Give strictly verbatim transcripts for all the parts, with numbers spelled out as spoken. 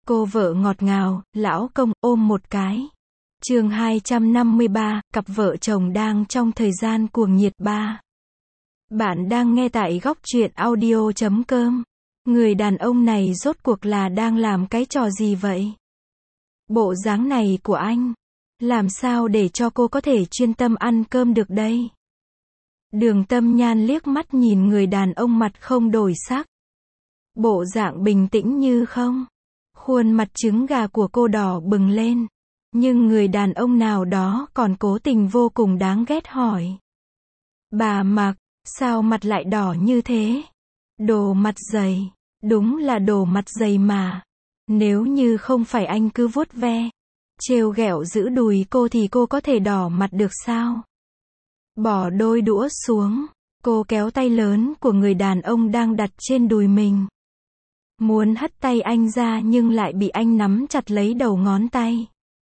Cô vợ ngọt ngào, lão công, ôm một cái. Chương hai trăm năm mươi ba, cặp vợ chồng đang trong thời gian cuồng nhiệt ba. Bạn đang nghe tại góc truyện audio chấm com. Người đàn ông này rốt cuộc là đang làm cái trò gì vậy? Bộ dáng này của anh, làm sao để cho cô có thể chuyên tâm ăn cơm được đây? Đường Tâm Nhan liếc mắt nhìn người đàn ông mặt không đổi sắc. Bộ dạng bình tĩnh như không. Khuôn mặt trứng gà của cô đỏ bừng lên. Nhưng người đàn ông nào đó còn cố tình vô cùng đáng ghét hỏi. Bà Mạc, sao mặt lại đỏ như thế? Đồ mặt dày. Đúng là đồ mặt dày mà. Nếu như không phải anh cứ vuốt ve, trêu ghẹo giữ đùi cô thì cô có thể đỏ mặt được sao? Bỏ đôi đũa xuống, cô kéo tay lớn của người đàn ông đang đặt trên đùi mình. Muốn hất tay anh ra nhưng lại bị anh nắm chặt lấy đầu ngón tay.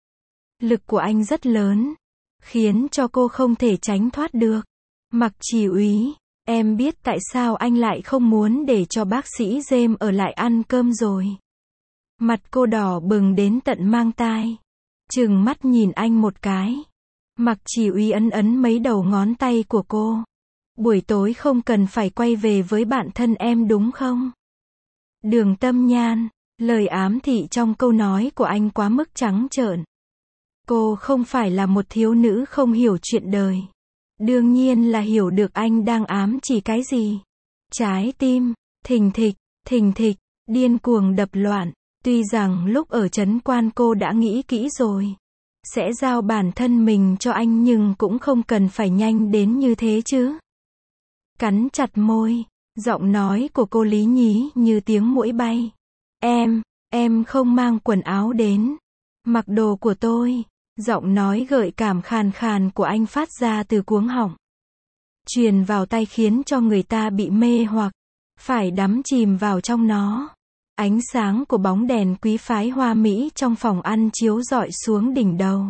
Lực của anh rất lớn, khiến cho cô không thể tránh thoát được. Mạc Chỉ Úy, em biết tại sao anh lại không muốn để cho bác sĩ James ở lại ăn cơm rồi. Mặt cô đỏ bừng đến tận mang tai. Trừng mắt nhìn anh một cái. Mạc Chỉ Úy ấn ấn mấy đầu ngón tay của cô. Buổi tối không cần phải quay về với bạn thân em đúng không? Đường Tâm Nhan, lời ám thị trong câu nói của anh quá mức trắng trợn. Cô không phải là một thiếu nữ không hiểu chuyện đời. Đương nhiên là hiểu được anh đang ám chỉ cái gì. Trái tim, thình thịch, thình thịch, điên cuồng đập loạn. Tuy rằng lúc ở trấn quan cô đã nghĩ kỹ rồi. Sẽ giao bản thân mình cho anh nhưng cũng không cần phải nhanh đến như thế chứ. Cắn chặt môi, giọng nói của cô lý nhí như tiếng muỗi bay. Em, em không mang quần áo đến. Mặc đồ của tôi. Giọng nói gợi cảm khàn khàn của anh phát ra từ cuống họng. Truyền vào tai khiến cho người ta bị mê hoặc. Phải đắm chìm vào trong nó. Ánh sáng của bóng đèn quý phái hoa mỹ trong phòng ăn chiếu rọi xuống đỉnh đầu.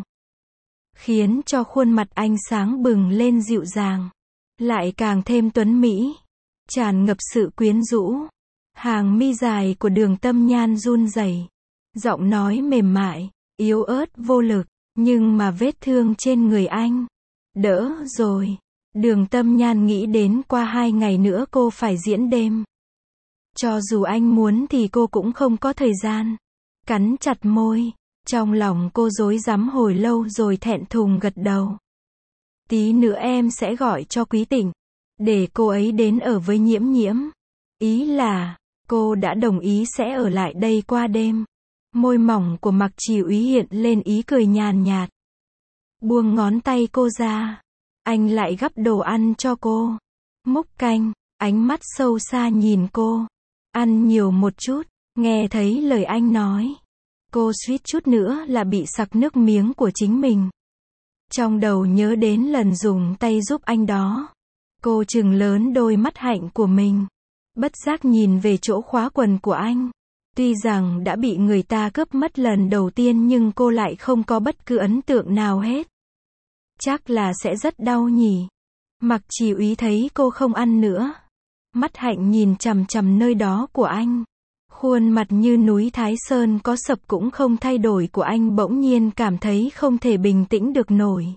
Khiến cho khuôn mặt anh sáng bừng lên dịu dàng. Lại càng thêm tuấn mỹ. Tràn ngập sự quyến rũ. Hàng mi dài của Đường Tâm Nhan run rẩy. Giọng nói mềm mại, yếu ớt vô lực. Nhưng mà vết thương trên người anh. Đỡ rồi. Đường Tâm Nhan nghĩ đến qua hai ngày nữa cô phải diễn đêm. Cho dù anh muốn thì cô cũng không có thời gian. Cắn chặt môi. Trong lòng cô rối rắm hồi lâu rồi thẹn thùng gật đầu. Tí nữa em sẽ gọi cho Quý Tịnh. Để cô ấy đến ở với Nhiễm Nhiễm. Ý là, cô đã đồng ý sẽ ở lại đây qua đêm. Môi mỏng của Mạc Chỉ Úy hiện lên ý cười nhàn nhạt. Buông ngón tay cô ra. Anh lại gắp đồ ăn cho cô. Múc canh, ánh mắt sâu xa nhìn cô. Ăn nhiều một chút, nghe thấy lời anh nói. Cô suýt chút nữa là bị sặc nước miếng của chính mình. Trong đầu nhớ đến lần dùng tay giúp anh đó. Cô trừng lớn đôi mắt hạnh của mình. Bất giác nhìn về chỗ khóa quần của anh. Tuy rằng đã bị người ta cướp mất lần đầu tiên nhưng cô lại không có bất cứ ấn tượng nào hết. Chắc là sẽ rất đau nhỉ. Mạc Chỉ Úy thấy cô không ăn nữa. Mắt hạnh nhìn chằm chằm nơi đó của anh. Khuôn mặt như núi Thái Sơn có sập cũng không thay đổi của anh bỗng nhiên cảm thấy không thể bình tĩnh được nổi.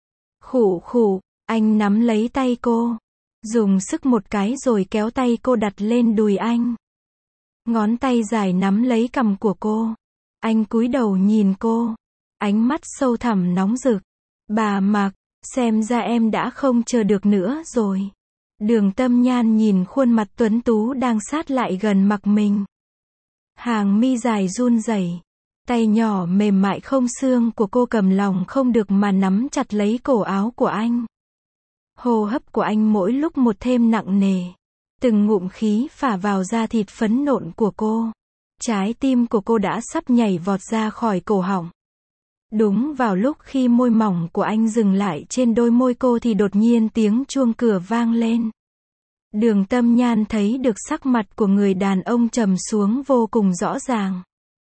Khụ khụ, anh nắm lấy tay cô. Dùng sức một cái rồi kéo tay cô đặt lên đùi anh. Ngón tay dài nắm lấy cằm của cô. Anh cúi đầu nhìn cô. Ánh mắt sâu thẳm nóng rực. Bà Mạc, xem ra em đã không chờ được nữa rồi. Đường Tâm Nhan nhìn khuôn mặt tuấn tú đang sát lại gần mặt mình. Hàng mi dài run rẩy. Tay nhỏ mềm mại không xương của cô cầm lòng không được mà nắm chặt lấy cổ áo của anh. Hô hấp của anh mỗi lúc một thêm nặng nề. Từng ngụm khí phả vào da thịt phấn nộn của cô. Trái tim của cô đã sắp nhảy vọt ra khỏi cổ họng. Đúng vào lúc khi môi mỏng của anh dừng lại trên đôi môi cô thì đột nhiên tiếng chuông cửa vang lên. Đường Tâm Nhan thấy được sắc mặt của người đàn ông trầm xuống vô cùng rõ ràng.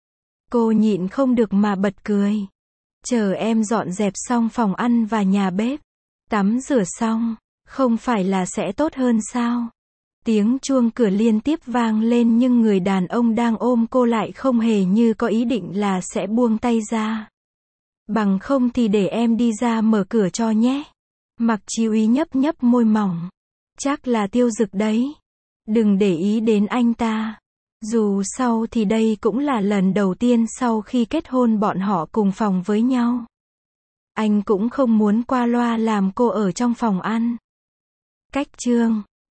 Cô nhịn không được mà bật cười. Chờ em dọn dẹp xong phòng ăn và nhà bếp. Tắm rửa xong, không phải là sẽ tốt hơn sao? Tiếng chuông cửa liên tiếp vang lên nhưng người đàn ông đang ôm cô lại không hề như có ý định là sẽ buông tay ra. Bằng không thì để em đi ra mở cửa cho nhé. Mạc Chí Úy nhấp nhấp môi mỏng. Chắc là Tiêu Dực đấy. Đừng để ý đến anh ta. Dù sao thì đây cũng là lần đầu tiên sau khi kết hôn bọn họ cùng phòng với nhau. Anh cũng không muốn qua loa làm cô ở trong phòng ăn. Cách chương